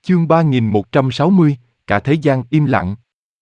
Chương 3160, cả thế gian im lặng.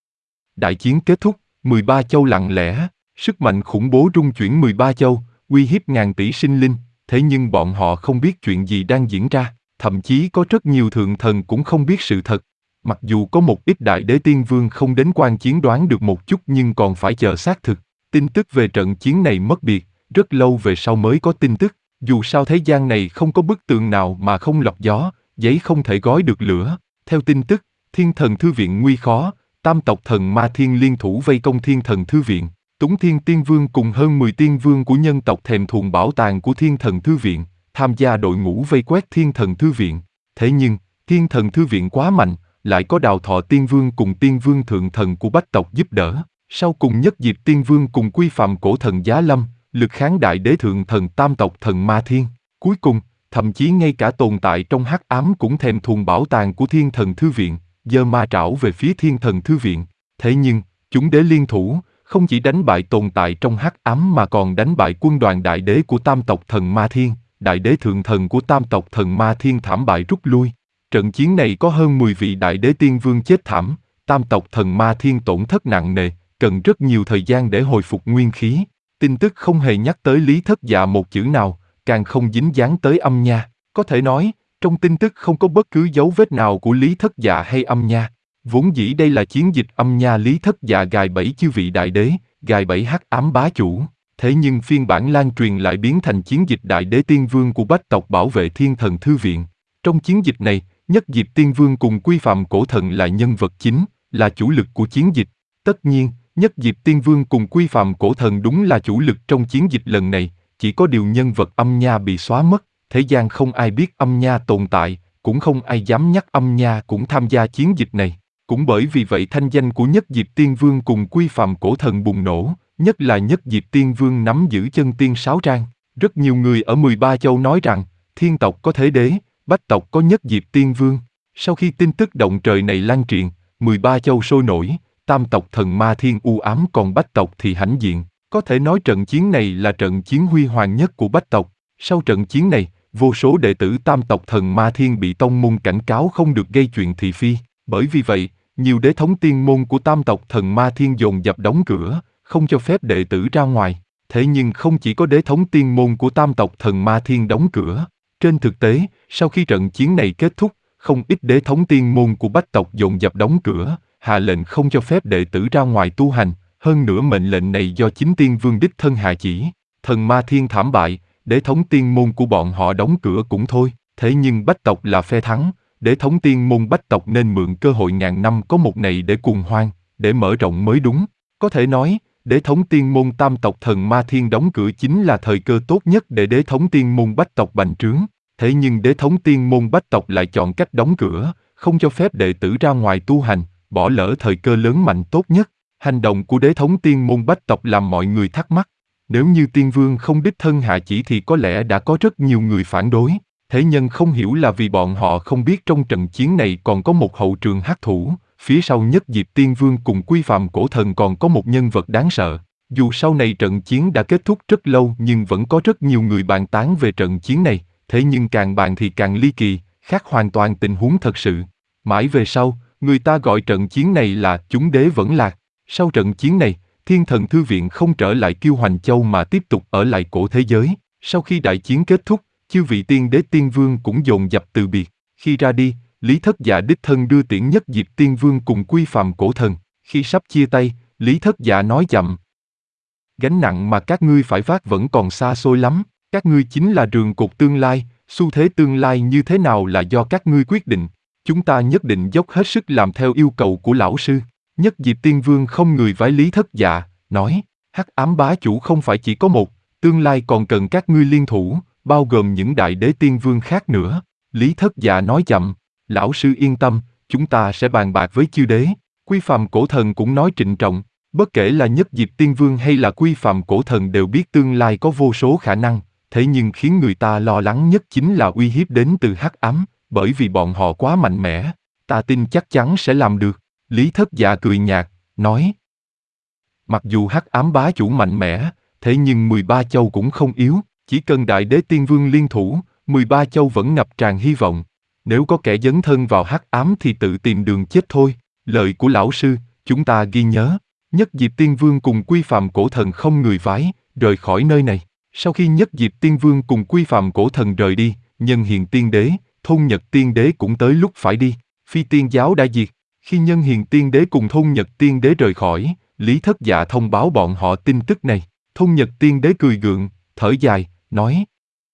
Đại chiến kết thúc, 13 châu lặng lẽ, sức mạnh khủng bố rung chuyển 13 châu, uy hiếp ngàn tỷ sinh linh, thế nhưng bọn họ không biết chuyện gì đang diễn ra, thậm chí có rất nhiều thượng thần cũng không biết sự thật. Mặc dù có một ít đại đế tiên vương không đến quan chiến đoán được một chút nhưng còn phải chờ xác thực. Tin tức về trận chiến này mất biệt, rất lâu về sau mới có tin tức. Dù sao thế gian này không có bức tường nào mà không lọc gió, giấy không thể gói được lửa. Theo tin tức, Thiên Thần Thư Viện nguy khó, tam tộc thần Ma Thiên liên thủ vây công Thiên Thần Thư Viện. Túng Thiên Tiên Vương cùng hơn 10 tiên vương của nhân tộc thèm thuồng bảo tàng của Thiên Thần Thư Viện, tham gia đội ngũ vây quét Thiên Thần Thư Viện. Thế nhưng, Thiên Thần Thư Viện quá mạnh, lại có Đào Thọ Tiên Vương cùng Tiên Vương Thượng Thần của Bách tộc giúp đỡ. Sau cùng Nhất Diệp Tiên Vương cùng Quy Phạm Cổ Thần Giá Lâm, lực kháng đại đế thượng thần tam tộc thần Ma Thiên. Cuối cùng, thậm chí ngay cả tồn tại trong hắc ám cũng thèm thuồng bảo tàng của Thiên Thần Thư Viện, giơ ma trảo về phía Thiên Thần Thư Viện. Thế nhưng, chúng đế liên thủ, không chỉ đánh bại tồn tại trong hắc ám mà còn đánh bại quân đoàn đại đế của tam tộc thần Ma Thiên, đại đế thượng thần của tam tộc thần Ma Thiên thảm bại rút lui. Trận chiến này có hơn 10 vị đại đế tiên vương chết thảm, tam tộc thần Ma Thiên tổn thất nặng nề, cần rất nhiều thời gian để hồi phục nguyên khí. Tin tức không hề nhắc tới Lý Thất Dạ một chữ nào, càng không dính dáng tới Âm Nha. Có thể nói, trong tin tức không có bất cứ dấu vết nào của Lý Thất Dạ hay Âm Nha. Vốn dĩ đây là chiến dịch Âm Nha Lý Thất Dạ gài bẫy chư vị đại đế, gài bẫy hắc ám bá chủ. Thế nhưng phiên bản lan truyền lại biến thành chiến dịch đại đế tiên vương của Bách tộc bảo vệ Thiên Thần Thư Viện. Trong chiến dịch này, Nhất Diệp Tiên Vương cùng Quy Phạm Cổ Thần là nhân vật chính, là chủ lực của chiến dịch. Tất nhiên, Nhất Diệp Tiên Vương cùng Quy Phạm Cổ Thần đúng là chủ lực trong chiến dịch lần này, chỉ có điều nhân vật Âm Nha bị xóa mất, thế gian không ai biết Âm Nha tồn tại, cũng không ai dám nhắc Âm Nha cũng tham gia chiến dịch này. Cũng bởi vì vậy thanh danh của Nhất Diệp Tiên Vương cùng Quy Phạm Cổ Thần bùng nổ, nhất là Nhất Diệp Tiên Vương nắm giữ chân tiên sáo trang. Rất nhiều người ở 13 châu nói rằng, thiên tộc có thế đế, Bách tộc có Nhất Diệp Tiên Vương. Sau khi tin tức động trời này lan truyền, 13 châu sôi nổi, tam tộc thần Ma Thiên u ám còn Bách tộc thì hãnh diện. Có thể nói trận chiến này là trận chiến huy hoàng nhất của Bách tộc. Sau trận chiến này, vô số đệ tử tam tộc thần Ma Thiên bị tông môn cảnh cáo không được gây chuyện thị phi. Bởi vì vậy, nhiều đế thống tiên môn của tam tộc thần Ma Thiên dồn dập đóng cửa, không cho phép đệ tử ra ngoài. Thế nhưng không chỉ có đế thống tiên môn của tam tộc thần Ma Thiên đóng cửa. Trên thực tế, sau khi trận chiến này kết thúc, không ít đế thống tiên môn của Bách tộc dồn dập đóng cửa, hạ lệnh không cho phép đệ tử ra ngoài tu hành. Hơn nữa mệnh lệnh này do chính tiên vương đích thân hạ chỉ. Thần Ma Thiên thảm bại, đế thống tiên môn của bọn họ đóng cửa cũng thôi. Thế nhưng Bách tộc là phe thắng, đế thống tiên môn Bách tộc nên mượn cơ hội ngàn năm có một này để cuồng hoan, để mở rộng mới đúng. Có thể nói, đế thống tiên môn tam tộc thần Ma Thiên đóng cửa chính là thời cơ tốt nhất để đế thống tiên môn Bách tộc bành trướng. Thế nhưng đế thống tiên môn Bách tộc lại chọn cách đóng cửa, không cho phép đệ tử ra ngoài tu hành, bỏ lỡ thời cơ lớn mạnh tốt nhất. Hành động của đế thống tiên môn Bách tộc làm mọi người thắc mắc. Nếu như tiên vương không đích thân hạ chỉ thì có lẽ đã có rất nhiều người phản đối. Thế nhân không hiểu là vì bọn họ không biết trong trận chiến này còn có một hậu trường hắc thủ, phía sau Nhất Diệp Tiên Vương cùng Quy Phạm Cổ Thần còn có một nhân vật đáng sợ. Dù sau này trận chiến đã kết thúc rất lâu nhưng vẫn có rất nhiều người bàn tán về trận chiến này, thế nhưng càng bàn thì càng ly kỳ, khác hoàn toàn tình huống thật sự. Mãi về sau, người ta gọi trận chiến này là chúng đế vẫn lạc. Sau trận chiến này, Thiên Thần Thư Viện không trở lại Kiêu Hoành Châu mà tiếp tục ở lại cổ thế giới. Sau khi đại chiến kết thúc, chư vị tiên đế tiên vương cũng dồn dập từ biệt. Khi ra đi, Lý Thất Dạ đích thân đưa tiễn Nhất Diệp Tiên Vương cùng Quy Phạm Cổ Thần. Khi sắp chia tay, Lý Thất Dạ nói chậm: gánh nặng mà các ngươi phải vác vẫn còn xa xôi lắm. Các ngươi chính là rường cột tương lai, xu thế tương lai như thế nào là do các ngươi quyết định. Chúng ta nhất định dốc hết sức làm theo yêu cầu của lão sư. Nhất Diệp Tiên Vương không người vái Lý Thất Dạ, nói: hắc ám bá chủ không phải chỉ có một, tương lai còn cần các ngươi liên thủ, bao gồm những đại đế tiên vương khác nữa. Lý Thất Dạ nói chậm: lão sư yên tâm, chúng ta sẽ bàn bạc với chư đế. Quy Phạm Cổ Thần cũng nói trịnh trọng, bất kể là Nhất Diệp Tiên Vương hay là Quy Phạm Cổ Thần đều biết tương lai có vô số khả năng, thế nhưng khiến người ta lo lắng nhất chính là uy hiếp đến từ hắc ám, bởi vì bọn họ quá mạnh mẽ. Ta tin chắc chắn sẽ làm được. Lý Thất Dạ cười nhạt, nói: mặc dù hắc ám bá chủ mạnh mẽ, thế nhưng 13 châu cũng không yếu, chỉ cần đại đế tiên vương liên thủ, 13 châu vẫn ngập tràn hy vọng. Nếu có kẻ dấn thân vào hắc ám thì tự tìm đường chết thôi. Lời của lão sư, chúng ta ghi nhớ. Nhất Diệp Tiên Vương cùng Quy Phạm Cổ Thần không người vái, rời khỏi nơi này. Sau khi Nhất Diệp Tiên Vương cùng Quy Phạm Cổ Thần rời đi, Nhân Hiền Tiên Đế, Thôn Nhật Tiên Đế cũng tới lúc phải đi. Phi Tiên giáo đã diệt. Khi Nhân Hiền Tiên Đế cùng Thôn Nhật Tiên Đế rời khỏi, Lý Thất Dạ thông báo bọn họ tin tức này. Thôn Nhật Tiên Đế cười gượng, thở dài, nói: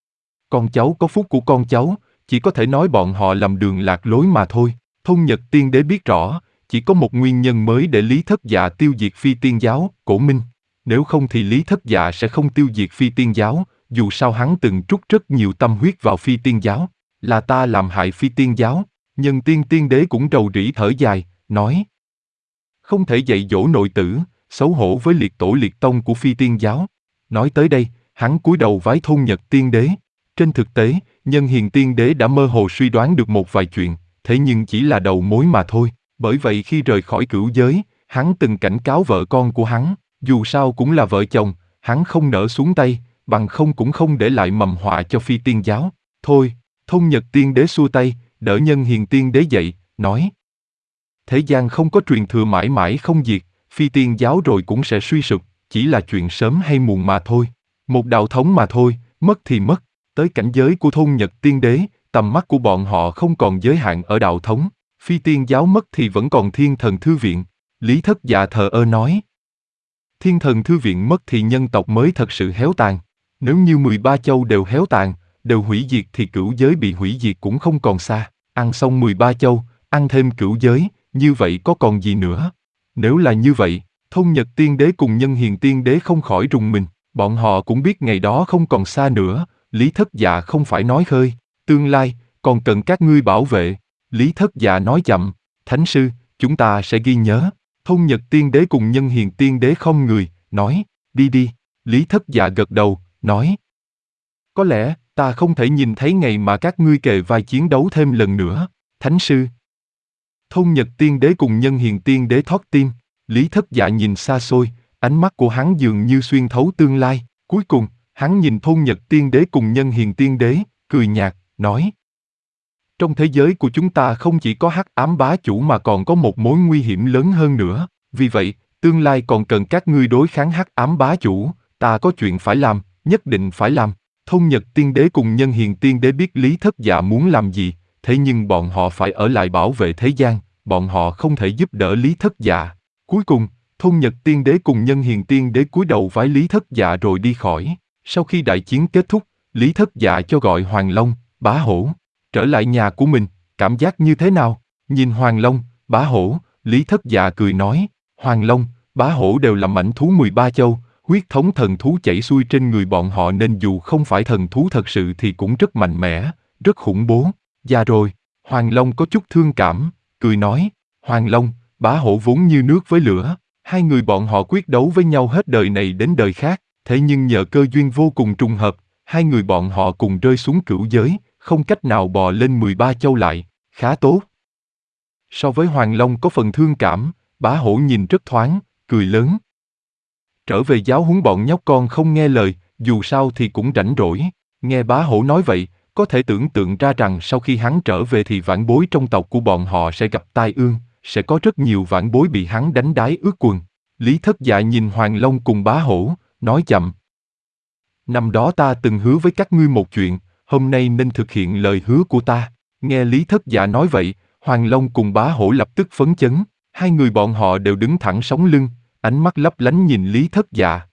con cháu có phúc của con cháu, chỉ có thể nói bọn họ lầm đường lạc lối mà thôi. Thôn Nhật Tiên Đế biết rõ, chỉ có một nguyên nhân mới để Lý Thất Dạ tiêu diệt Phi Tiên giáo, Cổ Minh. Nếu không thì Lý Thất Dạ sẽ không tiêu diệt Phi Tiên giáo, dù sao hắn từng trút rất nhiều tâm huyết vào Phi Tiên giáo. Là ta làm hại Phi Tiên giáo. Nhân Tiên Tiên Đế cũng rầu rĩ thở dài, nói: không thể dạy dỗ nội tử, xấu hổ với liệt tổ liệt tông của Phi Tiên giáo. Nói tới đây, hắn cúi đầu vái Thôn Nhật Tiên Đế. Trên thực tế, Nhân Hiền Tiên Đế đã mơ hồ suy đoán được một vài chuyện, thế nhưng chỉ là đầu mối mà thôi. Bởi vậy khi rời khỏi cửu giới, hắn từng cảnh cáo vợ con của hắn, dù sao cũng là vợ chồng, hắn không nỡ xuống tay, bằng không cũng không để lại mầm họa cho Phi Tiên giáo. Thôi, Thôn Nhật Tiên Đế xua tay, đỡ Nhân Hiền Tiên Đế dậy, nói: thế gian không có truyền thừa mãi mãi không diệt, Phi Tiên giáo rồi cũng sẽ suy sụp, chỉ là chuyện sớm hay muộn mà thôi. Một đạo thống mà thôi, mất thì mất. Tới cảnh giới của Thôn Nhật Tiên Đế, tầm mắt của bọn họ không còn giới hạn ở đạo thống. Phi Tiên giáo mất thì vẫn còn Thiên Thần Thư Viện. Lý Thất Dạ thờ ơ nói: Thiên Thần Thư Viện mất thì nhân tộc mới thật sự héo tàn. Nếu như 13 châu đều héo tàn, đều hủy diệt thì cửu giới bị hủy diệt cũng không còn xa. Ăn xong 13 châu, ăn thêm cửu giới, như vậy có còn gì nữa? Nếu là như vậy, Thôn Nhật Tiên Đế cùng Nhân Hiền Tiên Đế không khỏi rùng mình. Bọn họ cũng biết ngày đó không còn xa nữa. Lý Thất Dạ không phải nói khơi, tương lai, còn cần các ngươi bảo vệ. Lý Thất Dạ nói chậm: Thánh sư, chúng ta sẽ ghi nhớ. Thôn Nhật Tiên Đế cùng Nhân Hiền Tiên Đế không người, nói: đi đi. Lý Thất Dạ gật đầu, nói: có lẽ, ta không thể nhìn thấy ngày mà các ngươi kề vai chiến đấu thêm lần nữa. Thánh sư. Thôn Nhật Tiên Đế cùng Nhân Hiền Tiên Đế thót tim. Lý Thất Dạ nhìn xa xôi, ánh mắt của hắn dường như xuyên thấu tương lai. Cuối cùng, hắn nhìn Thôn Nhật Tiên Đế cùng Nhân Hiền Tiên Đế, cười nhạt, nói: trong thế giới của chúng ta không chỉ có hắc ám bá chủ mà còn có một mối nguy hiểm lớn hơn nữa. Vì vậy, tương lai còn cần các ngươi đối kháng hắc ám bá chủ. Ta có chuyện phải làm, nhất định phải làm. Thôn Nhật Tiên Đế cùng Nhân Hiền Tiên Đế biết Lý Thất Dạ muốn làm gì, thế nhưng bọn họ phải ở lại bảo vệ thế gian, bọn họ không thể giúp đỡ Lý Thất Dạ. Cuối cùng, Thôn Nhật Tiên Đế cùng Nhân Hiền Tiên Đế cúi đầu vái Lý Thất Dạ rồi đi khỏi. Sau khi đại chiến kết thúc, Lý Thất Dạ cho gọi Hoàng Long, Bá Hổ trở lại nhà của mình, cảm giác như thế nào? Nhìn Hoàng Long, Bá Hổ, Lý Thất Dạ cười nói: Hoàng Long, Bá Hổ đều là mãnh thú 13 châu, huyết thống thần thú chảy xuôi trên người bọn họ nên dù không phải thần thú thật sự thì cũng rất mạnh mẽ, rất khủng bố. Già rồi, Hoàng Long có chút thương cảm, cười nói: Hoàng Long, Bá Hổ vốn như nước với lửa, hai người bọn họ quyết đấu với nhau hết đời này đến đời khác, thế nhưng nhờ cơ duyên vô cùng trùng hợp, hai người bọn họ cùng rơi xuống cửu giới, không cách nào bò lên 13 châu lại, khá tốt. So với Hoàng Long có phần thương cảm, Bá Hổ nhìn rất thoáng, cười lớn. Trở về giáo huấn bọn nhóc con không nghe lời, dù sao thì cũng rảnh rỗi. Nghe Bá Hổ nói vậy, có thể tưởng tượng ra rằng sau khi hắn trở về thì vãn bối trong tộc của bọn họ sẽ gặp tai ương, sẽ có rất nhiều vãn bối bị hắn đánh đái ướt quần. Lý Thất Dạ nhìn Hoàng Long cùng Bá Hổ, nói chậm: năm đó ta từng hứa với các ngươi một chuyện, hôm nay nên thực hiện lời hứa của ta. Nghe Lý Thất Dạ nói vậy, Hoàng Long cùng Bá Hổ lập tức phấn chấn, hai người bọn họ đều đứng thẳng sống lưng, ánh mắt lấp lánh nhìn Lý Thất Dạ.